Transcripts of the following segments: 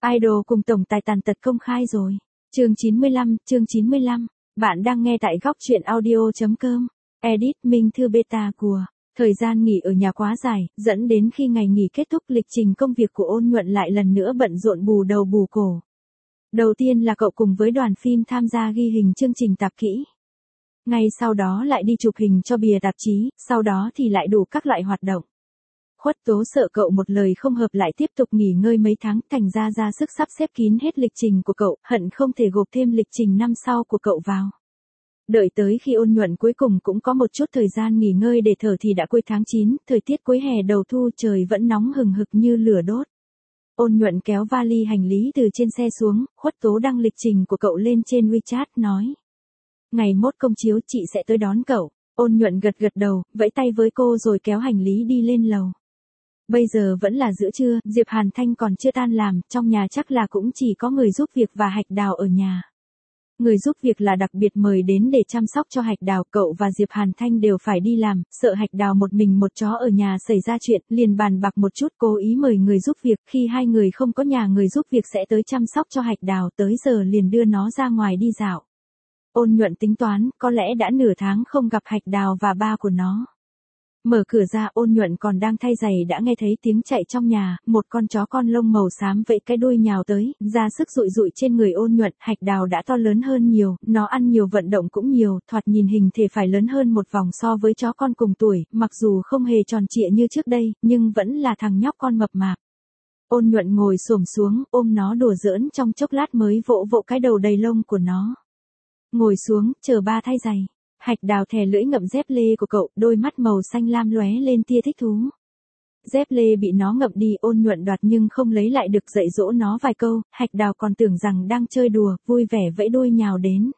Idol cùng tổng tài tàn tật công khai rồi. Chương 95. Bạn đang nghe tại góc truyện audio.com. Edit Minh Thư Beta của. Thời gian nghỉ ở nhà quá dài, dẫn đến khi ngày nghỉ kết thúc lịch trình công việc của Ôn Nhuận lại lần nữa bận rộn bù đầu bù cổ. Đầu tiên là cậu cùng với đoàn phim tham gia ghi hình chương trình tạp kỹ. Ngay sau đó lại đi chụp hình cho bìa tạp chí, sau đó thì lại đủ các loại hoạt động. Khuất Tố sợ cậu một lời không hợp lại tiếp tục nghỉ ngơi mấy tháng, thành ra ra sức sắp xếp kín hết lịch trình của cậu, hận không thể gộp thêm lịch trình năm sau của cậu vào. Đợi tới khi Ôn Nhuận cuối cùng cũng có một chút thời gian nghỉ ngơi để thở thì đã cuối tháng 9, thời tiết cuối hè đầu thu, trời vẫn nóng hừng hực như lửa đốt. Ôn Nhuận kéo vali hành lý từ trên xe xuống, Khuất Tố đăng lịch trình của cậu lên trên WeChat nói. Ngày mốt công chiếu chị sẽ tới đón cậu. Ôn Nhuận gật đầu, vẫy tay với cô rồi kéo hành lý đi lên lầu. Bây giờ vẫn là giữa trưa, Diệp Hàn Thanh còn chưa tan làm, trong nhà chắc là cũng chỉ có người giúp việc và Hạch Đào ở nhà. Người giúp việc là đặc biệt mời đến để chăm sóc cho Hạch Đào, cậu và Diệp Hàn Thanh đều phải đi làm, sợ Hạch Đào một mình một chó ở nhà xảy ra chuyện, liền bàn bạc một chút cố ý mời người giúp việc, khi hai người không có nhà người giúp việc sẽ tới chăm sóc cho Hạch Đào, tới giờ liền đưa nó ra ngoài đi dạo. Ôn Nhuận tính toán, có lẽ đã nửa tháng không gặp Hạch Đào và ba của nó. Mở cửa ra, Ôn Nhuận còn đang thay giày đã nghe thấy tiếng chạy trong nhà, một con chó con lông màu xám vẫy cái đuôi nhào tới, ra sức dụi dụi trên người Ôn Nhuận. Hạch Đào đã to lớn hơn nhiều, nó ăn nhiều vận động cũng nhiều, thoạt nhìn hình thể phải lớn hơn một vòng so với chó con cùng tuổi, mặc dù không hề tròn trịa như trước đây, nhưng vẫn là thằng nhóc con mập mạp. Ôn Nhuận ngồi xổm xuống, ôm nó đùa giỡn trong chốc lát mới vỗ vỗ cái đầu đầy lông của nó. Ngồi xuống, chờ ba thay giày. Hạch Đào thè lưỡi ngậm dép lê của cậu, đôi mắt màu xanh lam lóe lên tia thích thú. Dép lê bị nó ngậm đi, Ôn Nhuận đoạt nhưng không lấy lại được, dạy dỗ nó vài câu, Hạch Đào còn tưởng rằng đang chơi đùa, vui vẻ vẫy đuôi nhào đến.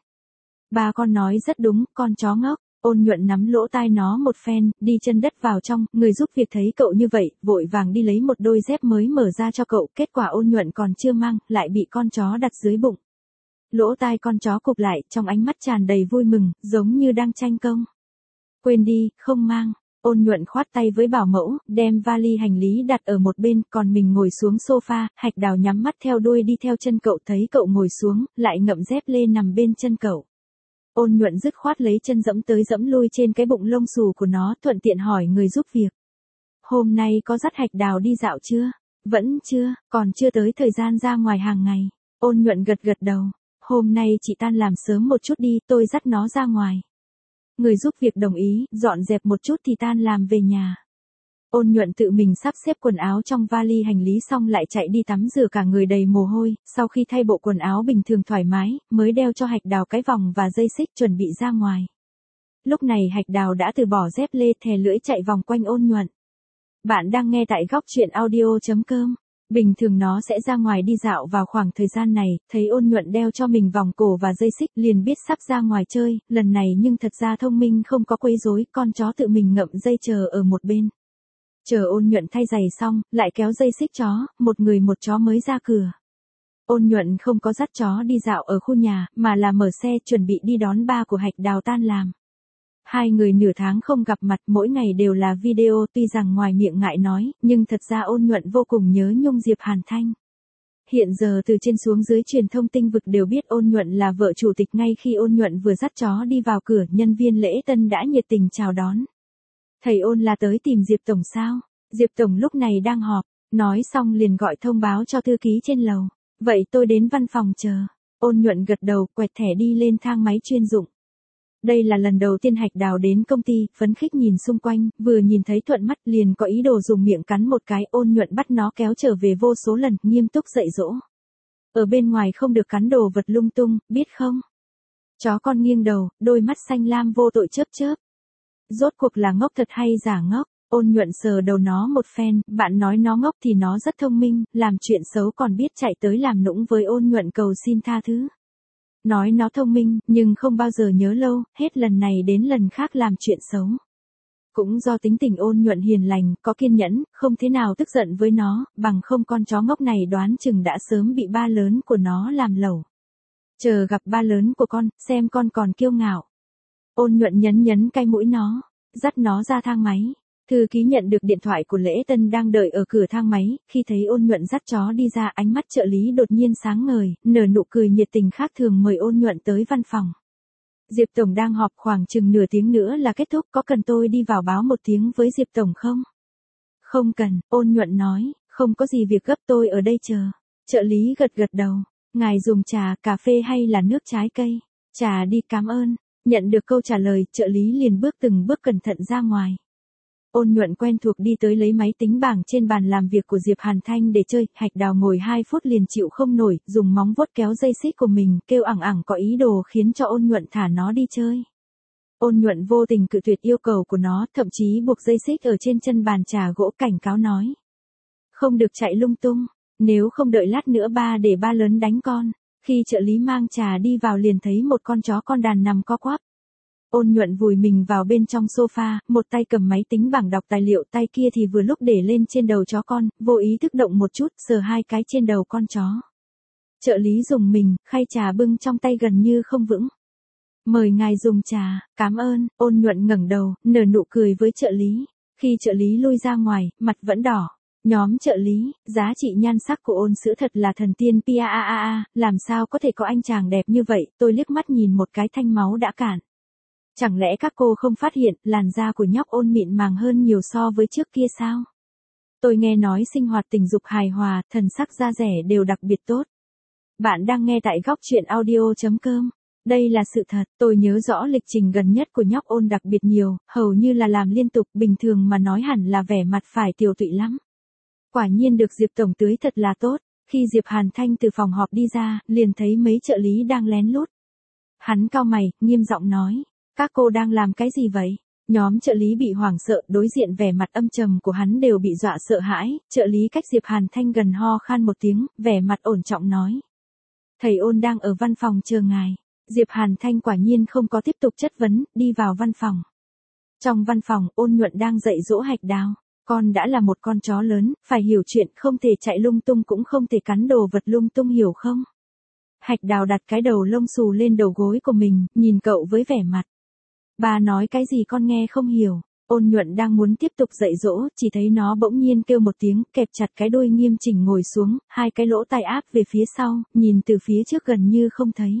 Ba con nói rất đúng, con chó ngốc. Ôn Nhuận nắm lỗ tai nó một phen, đi chân đất vào trong, người giúp việc thấy cậu như vậy, vội vàng đi lấy một đôi dép mới mở ra cho cậu, kết quả Ôn Nhuận còn chưa mang, lại bị con chó đặt dưới bụng. Lỗ tai con chó cụp lại, trong ánh mắt tràn đầy vui mừng, giống như đang tranh công. Quên đi, không mang. Ôn Nhuận khoát tay với bảo mẫu, đem vali hành lý đặt ở một bên, còn mình ngồi xuống sofa. Hạch Đào nhắm mắt theo đuôi đi theo chân cậu, thấy cậu ngồi xuống, lại ngậm dép lê nằm bên chân cậu. Ôn Nhuận dứt khoát lấy chân dẫm tới dẫm lui trên cái bụng lông xù của nó, thuận tiện hỏi người giúp việc. Hôm nay có dắt Hạch Đào đi dạo chưa? Vẫn chưa, còn chưa tới thời gian ra ngoài hàng ngày. Ôn Nhuận gật đầu. Hôm nay chị tan làm sớm một chút đi, tôi dắt nó ra ngoài. Người giúp việc đồng ý, dọn dẹp một chút thì tan làm về nhà. Ôn Nhuận tự mình sắp xếp quần áo trong vali hành lý xong lại chạy đi tắm rửa cả người đầy mồ hôi, sau khi thay bộ quần áo bình thường thoải mái, mới đeo cho Hạch Đào cái vòng và dây xích chuẩn bị ra ngoài. Lúc này Hạch Đào đã từ bỏ dép lê, thè lưỡi chạy vòng quanh Ôn Nhuận. Bạn đang nghe tại góc truyện audio.com. Bình thường nó sẽ ra ngoài đi dạo vào khoảng thời gian này, thấy Ôn Nhuận đeo cho mình vòng cổ và dây xích liền biết sắp ra ngoài chơi, lần này nhưng thật ra thông minh không có quấy rối, con chó tự mình ngậm dây chờ ở một bên. Chờ Ôn Nhuận thay giày xong, lại kéo dây xích chó, một người một chó mới ra cửa. Ôn Nhuận không có dắt chó đi dạo ở khu nhà, mà là mở xe chuẩn bị đi đón ba của Hạch Đào tan làm. Hai người nửa tháng không gặp mặt, mỗi ngày đều là video, tuy rằng ngoài miệng ngại nói, nhưng thật ra Ôn Nhuận vô cùng nhớ nhung Diệp Hàn Thanh. Hiện giờ từ trên xuống dưới truyền thông tinh vực đều biết Ôn Nhuận là vợ chủ tịch, ngay khi Ôn Nhuận vừa dắt chó đi vào cửa, nhân viên lễ tân đã nhiệt tình chào đón. Thầy Ôn là tới tìm Diệp Tổng sao? Diệp Tổng lúc này đang họp, nói xong liền gọi thông báo cho thư ký trên lầu. Vậy tôi đến văn phòng chờ. Ôn Nhuận gật đầu, quẹt thẻ đi lên thang máy chuyên dụng. Đây là lần đầu tiên Hạch Đào đến công ty, phấn khích nhìn xung quanh, vừa nhìn thấy thuận mắt liền có ý đồ dùng miệng cắn một cái. Ôn Nhuận bắt nó kéo trở về vô số lần, nghiêm túc dạy dỗ. Ở bên ngoài không được cắn đồ vật lung tung, biết không? Chó con nghiêng đầu, đôi mắt xanh lam vô tội chớp chớp. Rốt cuộc là ngốc thật hay giả ngốc? Ôn Nhuận sờ đầu nó một phen, bạn nói nó ngốc thì nó rất thông minh, làm chuyện xấu còn biết chạy tới làm nũng với Ôn Nhuận cầu xin tha thứ. Nói nó thông minh, nhưng không bao giờ nhớ lâu, hết lần này đến lần khác làm chuyện xấu. Cũng do tính tình Ôn Nhuận hiền lành, có kiên nhẫn, không thế nào tức giận với nó, bằng không con chó ngốc này đoán chừng đã sớm bị ba lớn của nó làm lẩu. Chờ gặp ba lớn của con, xem con còn kiêu ngạo. Ôn Nhuận nhấn cái mũi nó, dắt nó ra thang máy. Thư ký nhận được điện thoại của Lễ Tân đang đợi ở cửa thang máy, khi thấy Ôn Nhuận dắt chó đi ra, ánh mắt trợ lý đột nhiên sáng ngời, nở nụ cười nhiệt tình khác thường mời Ôn Nhuận tới văn phòng. Diệp Tổng đang họp, khoảng chừng nửa tiếng nữa là kết thúc, có cần tôi đi vào báo một tiếng với Diệp Tổng không? Không cần, Ôn Nhuận nói, không có gì việc gấp, tôi ở đây chờ. Trợ lý gật gật đầu, ngài dùng trà, cà phê hay là nước trái cây? Trà đi, cảm ơn. Nhận được câu trả lời, trợ lý liền bước từng bước cẩn thận ra ngoài. Ôn Nhuận quen thuộc đi tới lấy máy tính bảng trên bàn làm việc của Diệp Hàn Thanh để chơi, Hạch Đào ngồi 2 phút liền chịu không nổi, dùng móng vuốt kéo dây xích của mình, kêu ẳng ẳng có ý đồ khiến cho Ôn Nhuận thả nó đi chơi. Ôn Nhuận vô tình cự tuyệt yêu cầu của nó, thậm chí buộc dây xích ở trên chân bàn trà gỗ, cảnh cáo nói. Không được chạy lung tung, nếu không đợi lát nữa ba để ba lớn đánh con. Khi trợ lý mang trà đi vào liền thấy một con chó con đàn nằm co quắp. Ôn Nhuận vùi mình vào bên trong sofa, một tay cầm máy tính bảng đọc tài liệu, tay kia thì vừa lúc để lên trên đầu chó con, vô ý thức động một chút, sờ 2 cái trên đầu con chó. Trợ lý dùng mình, khay trà bưng trong tay gần như không vững. Mời ngài dùng trà, cảm ơn. Ôn Nhuận ngẩng đầu, nở nụ cười với trợ lý. Khi trợ lý lui ra ngoài, mặt vẫn đỏ. Nhóm trợ lý, giá trị nhan sắc của Ôn Sữa thật là thần tiên PAAA, làm sao có thể có anh chàng đẹp như vậy, tôi liếc mắt nhìn một cái thanh máu đã cạn. Chẳng lẽ các cô không phát hiện, làn da của nhóc Ôn mịn màng hơn nhiều so với trước kia sao? Tôi nghe nói sinh hoạt tình dục hài hòa, thần sắc da rẻ đều đặc biệt tốt. Bạn đang nghe tại góc truyện audio.com. Đây là sự thật, tôi nhớ rõ lịch trình gần nhất của nhóc Ôn đặc biệt nhiều, hầu như là làm liên tục, bình thường mà nói hẳn là vẻ mặt phải tiều tụy lắm. Quả nhiên được Diệp Tổng tưới thật là tốt. Khi Diệp Hàn Thanh từ phòng họp đi ra, liền thấy mấy trợ lý đang lén lút. Hắn cau mày, nghiêm giọng nói. Các cô đang làm cái gì vậy? Nhóm trợ lý bị hoảng sợ, đối diện vẻ mặt âm trầm của hắn đều bị dọa sợ hãi. Trợ lý cách Diệp Hàn Thanh gần ho khan một tiếng, vẻ mặt ổn trọng nói. Thầy Ôn đang ở văn phòng chờ ngài. Diệp Hàn Thanh quả nhiên không có tiếp tục chất vấn, đi vào văn phòng. Trong văn phòng, Ôn Nhuận đang dạy dỗ Hạch Đào. Con đã là một con chó lớn, phải hiểu chuyện, không thể chạy lung tung cũng không thể cắn đồ vật lung tung, hiểu không? Hạch Đào đặt cái đầu lông xù lên đầu gối của mình, nhìn cậu với vẻ mặt. Bà nói cái gì con nghe không hiểu. Ôn Nhuận đang muốn tiếp tục dạy dỗ, chỉ thấy nó bỗng nhiên kêu một tiếng, kẹp chặt cái đuôi nghiêm chỉnh ngồi xuống, 2 cái lỗ tai áp về phía sau, nhìn từ phía trước gần như không thấy.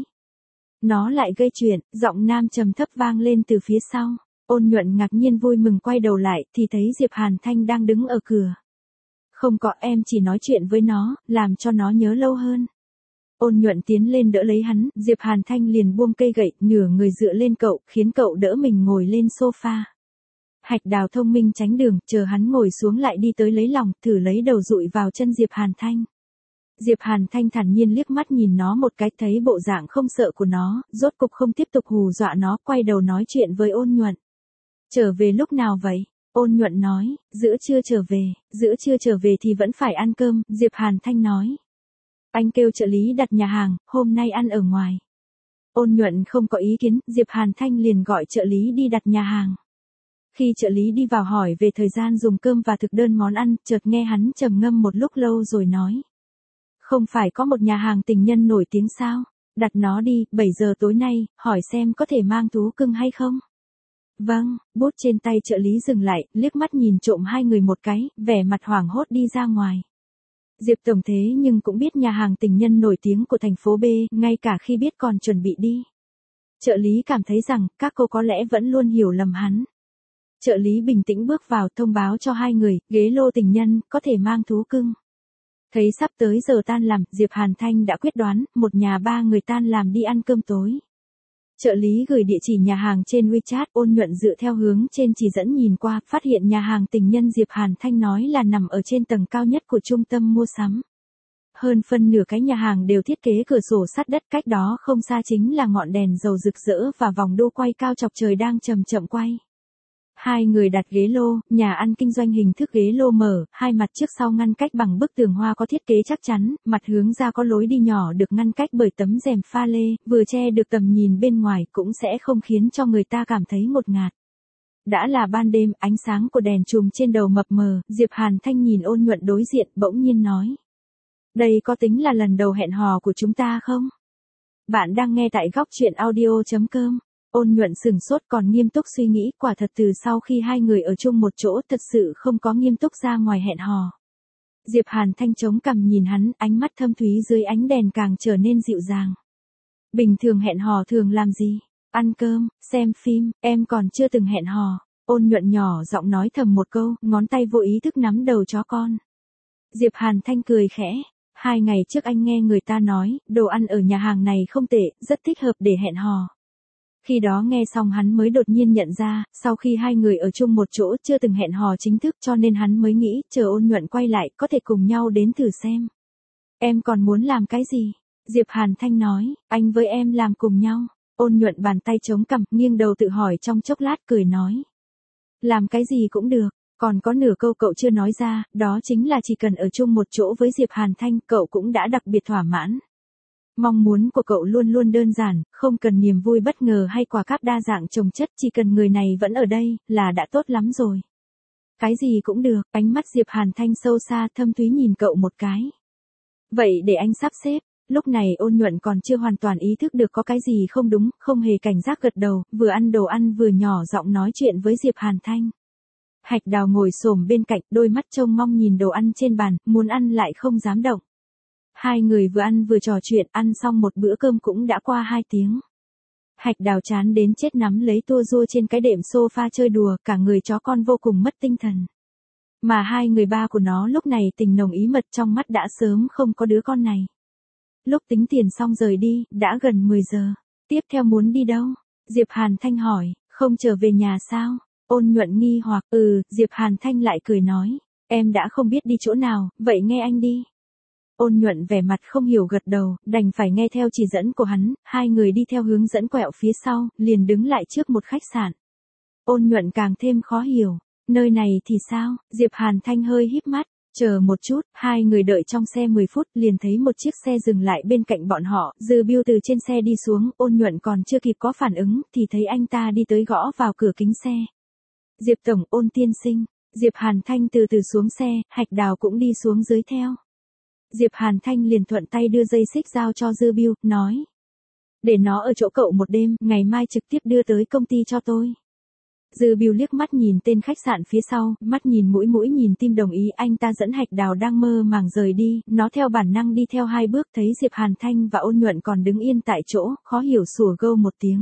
Nó lại gây chuyện, giọng nam trầm thấp vang lên từ phía sau. Ôn Nhuận ngạc nhiên vui mừng quay đầu lại, thì thấy Diệp Hàn Thanh đang đứng ở cửa. Không có, em chỉ nói chuyện với nó, làm cho nó nhớ lâu hơn. Ôn Nhuận tiến lên đỡ lấy hắn, Diệp Hàn Thanh liền buông cây gậy, nửa người dựa lên cậu, khiến cậu đỡ mình ngồi lên sofa. Hạch Đào thông minh tránh đường, chờ hắn ngồi xuống lại đi tới lấy lòng, thử lấy đầu dụi vào chân Diệp Hàn Thanh. Diệp Hàn Thanh thản nhiên liếc mắt nhìn nó một cái, thấy bộ dạng không sợ của nó, rốt cục không tiếp tục hù dọa nó, quay đầu nói chuyện với Ôn Nhuận. Trở về lúc nào vậy? Ôn Nhuận nói, giữa trưa trở về thì vẫn phải ăn cơm, Diệp Hàn Thanh nói. Anh kêu trợ lý đặt nhà hàng, hôm nay ăn ở ngoài. Ôn Nhuận không có ý kiến, Diệp Hàn Thanh liền gọi trợ lý đi đặt nhà hàng. Khi trợ lý đi vào hỏi về thời gian dùng cơm và thực đơn món ăn, chợt nghe hắn trầm ngâm một lúc lâu rồi nói. Không phải có một nhà hàng tình nhân nổi tiếng sao? Đặt nó đi, 7 giờ tối nay, hỏi xem có thể mang thú cưng hay không? Vâng, bút trên tay trợ lý dừng lại, liếc mắt nhìn trộm 2 người một cái, vẻ mặt hoảng hốt đi ra ngoài. Diệp Tổng thế nhưng cũng biết nhà hàng tình nhân nổi tiếng của thành phố B, ngay cả khi biết còn chuẩn bị đi. Trợ lý cảm thấy rằng, các cô có lẽ vẫn luôn hiểu lầm hắn. Trợ lý bình tĩnh bước vào thông báo cho 2 người, ghế lô tình nhân, có thể mang thú cưng. Thấy sắp tới giờ tan làm, Diệp Hàn Thanh đã quyết đoán, một nhà 3 người tan làm đi ăn cơm tối. Trợ lý gửi địa chỉ nhà hàng trên WeChat, Ôn Nhuận dựa theo hướng trên chỉ dẫn nhìn qua, phát hiện nhà hàng tình nhân Diệp Hàn Thanh nói là nằm ở trên tầng cao nhất của trung tâm mua sắm. Hơn phân nửa cái nhà hàng đều thiết kế cửa sổ sát đất, cách đó không xa chính là ngọn đèn dầu rực rỡ và vòng đô quay cao chọc trời đang chậm chậm quay. 2 người đặt ghế lô, nhà ăn kinh doanh hình thức ghế lô mở, 2 mặt trước sau ngăn cách bằng bức tường hoa có thiết kế chắc chắn, mặt hướng ra có lối đi nhỏ được ngăn cách bởi tấm rèm pha lê, vừa che được tầm nhìn bên ngoài cũng sẽ không khiến cho người ta cảm thấy ngột ngạt. Đã là ban đêm, ánh sáng của đèn chùm trên đầu mập mờ, Diệp Hàn Thanh nhìn Ôn Nhuận đối diện, bỗng nhiên nói. Đây có tính là lần đầu hẹn hò của chúng ta không? Bạn đang nghe tại góc truyện audio.com. Ôn Nhuận sửng sốt còn nghiêm túc suy nghĩ, quả thật từ sau khi hai người ở chung một chỗ thật sự không có nghiêm túc ra ngoài hẹn hò. Diệp Hàn Thanh chống cằm nhìn hắn, ánh mắt thâm thúy dưới ánh đèn càng trở nên dịu dàng. Bình thường hẹn hò thường làm gì? Ăn cơm, xem phim, em còn chưa từng hẹn hò. Ôn Nhuận nhỏ giọng nói thầm một câu, ngón tay vô ý thức nắm đầu chó con. Diệp Hàn Thanh cười khẽ. 2 ngày trước anh nghe người ta nói, đồ ăn ở nhà hàng này không tệ, rất thích hợp để hẹn hò. Khi đó nghe xong hắn mới đột nhiên nhận ra, sau khi hai người ở chung một chỗ chưa từng hẹn hò chính thức cho nên hắn mới nghĩ, chờ Ôn Nhuận quay lại có thể cùng nhau đến thử xem. Em còn muốn làm cái gì? Diệp Hàn Thanh nói, anh với em làm cùng nhau. Ôn Nhuận bàn tay chống cằm, nghiêng đầu tự hỏi trong chốc lát cười nói. Làm cái gì cũng được, còn có nửa câu cậu chưa nói ra, đó chính là chỉ cần ở chung một chỗ với Diệp Hàn Thanh cậu cũng đã đặc biệt thỏa mãn. Mong muốn của cậu luôn luôn đơn giản, không cần niềm vui bất ngờ hay quà cáp đa dạng chồng chất, chỉ cần người này vẫn ở đây, là đã tốt lắm rồi. Cái gì cũng được, ánh mắt Diệp Hàn Thanh sâu xa thâm thúy nhìn cậu một cái. Vậy để anh sắp xếp. Lúc này Ôn Nhuận còn chưa hoàn toàn ý thức được có cái gì không đúng, không hề cảnh giác gật đầu, vừa ăn đồ ăn vừa nhỏ giọng nói chuyện với Diệp Hàn Thanh. Hạch Đào ngồi xổm bên cạnh, đôi mắt trông mong nhìn đồ ăn trên bàn, muốn ăn lại không dám động. Hai người vừa ăn vừa trò chuyện, ăn xong một bữa cơm cũng đã qua 2 tiếng. Hạch Đào chán đến chết nắm lấy tua rua trên cái đệm sofa chơi đùa, cả người chó con vô cùng mất tinh thần. Mà hai người ba của nó lúc này tình nồng ý mật trong mắt đã sớm không có đứa con này. Lúc tính tiền xong rời đi, đã gần 10 giờ. Tiếp theo muốn đi đâu? Diệp Hàn Thanh hỏi, không trở về nhà sao? Ôn Nhuận nghi hoặc, Diệp Hàn Thanh lại cười nói, em đã không biết đi chỗ nào, vậy nghe anh đi. Ôn Nhuận vẻ mặt không hiểu gật đầu, đành phải nghe theo chỉ dẫn của hắn, hai người đi theo hướng dẫn quẹo phía sau, liền đứng lại trước một khách sạn. Ôn Nhuận càng thêm khó hiểu, nơi này thì sao? Diệp Hàn Thanh hơi híp mắt. Chờ một chút, hai người đợi trong xe 10 phút liền thấy một chiếc xe dừng lại bên cạnh bọn họ, Dư Biêu từ trên xe đi xuống, Ôn Nhuận còn chưa kịp có phản ứng, thì thấy anh ta đi tới gõ vào cửa kính xe. Diệp Tổng, Ôn tiên sinh. Diệp Hàn Thanh từ từ xuống xe, Hạch Đào cũng đi xuống dưới theo. Diệp Hàn Thanh liền thuận tay đưa dây xích giao cho Dư Biêu, nói. Để nó ở chỗ cậu một đêm, ngày mai trực tiếp đưa tới công ty cho tôi. Dư Biêu liếc mắt nhìn tên khách sạn phía sau, mắt nhìn mũi nhìn tim đồng ý, anh ta dẫn Hạch Đào đang mơ màng rời đi, nó theo bản năng đi theo 2 bước thấy Diệp Hàn Thanh và Ôn Nhuận còn đứng yên tại chỗ, khó hiểu sủa gâu một tiếng.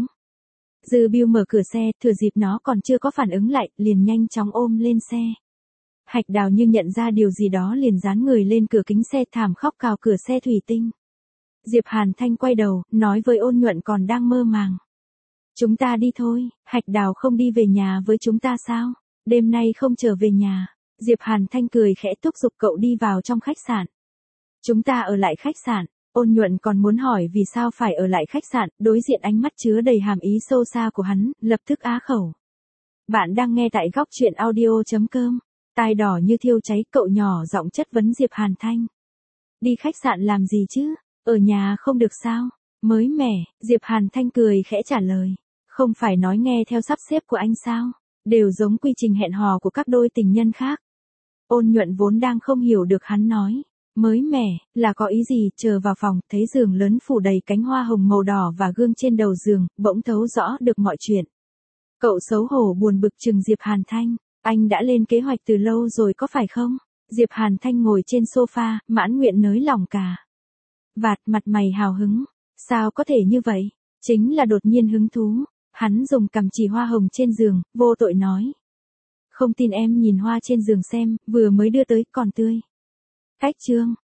Dư Biêu mở cửa xe, thừa dịp nó còn chưa có phản ứng lại, liền nhanh chóng ôm lên xe. Hạch Đào như nhận ra điều gì đó liền dán người lên cửa kính xe thảm khóc cào cửa xe thủy tinh. Diệp Hàn Thanh quay đầu, nói với Ôn Nhuận còn đang mơ màng. Chúng ta đi thôi, Hạch Đào không đi về nhà với chúng ta sao? Đêm nay không trở về nhà. Diệp Hàn Thanh cười khẽ thúc giục cậu đi vào trong khách sạn. Chúng ta ở lại khách sạn. Ôn Nhuận còn muốn hỏi vì sao phải ở lại khách sạn, đối diện ánh mắt chứa đầy hàm ý sâu xa của hắn, lập tức á khẩu. Bạn đang nghe tại góc truyện audio.com. Tai đỏ như thiêu cháy, cậu nhỏ giọng chất vấn Diệp Hàn Thanh. Đi khách sạn làm gì chứ? Ở nhà không được sao? Mới mẻ, Diệp Hàn Thanh cười khẽ trả lời. Không phải nói nghe theo sắp xếp của anh sao? Đều giống quy trình hẹn hò của các đôi tình nhân khác. Ôn Nhuận vốn đang không hiểu được hắn nói. Mới mẻ, là có ý gì? Chờ vào phòng, thấy giường lớn phủ đầy cánh hoa hồng màu đỏ và gương trên đầu giường, bỗng thấu rõ được mọi chuyện. Cậu xấu hổ buồn bực chừng Diệp Hàn Thanh. Anh đã lên kế hoạch từ lâu rồi có phải không? Diệp Hàn Thanh ngồi trên sofa, mãn nguyện nới lỏng cả. Vạt mặt mày hào hứng. Sao có thể như vậy? Chính là đột nhiên hứng thú. Hắn dùng cằm chỉ hoa hồng trên giường, vô tội nói. Không tin em nhìn hoa trên giường xem, vừa mới đưa tới, còn tươi. Cách chương.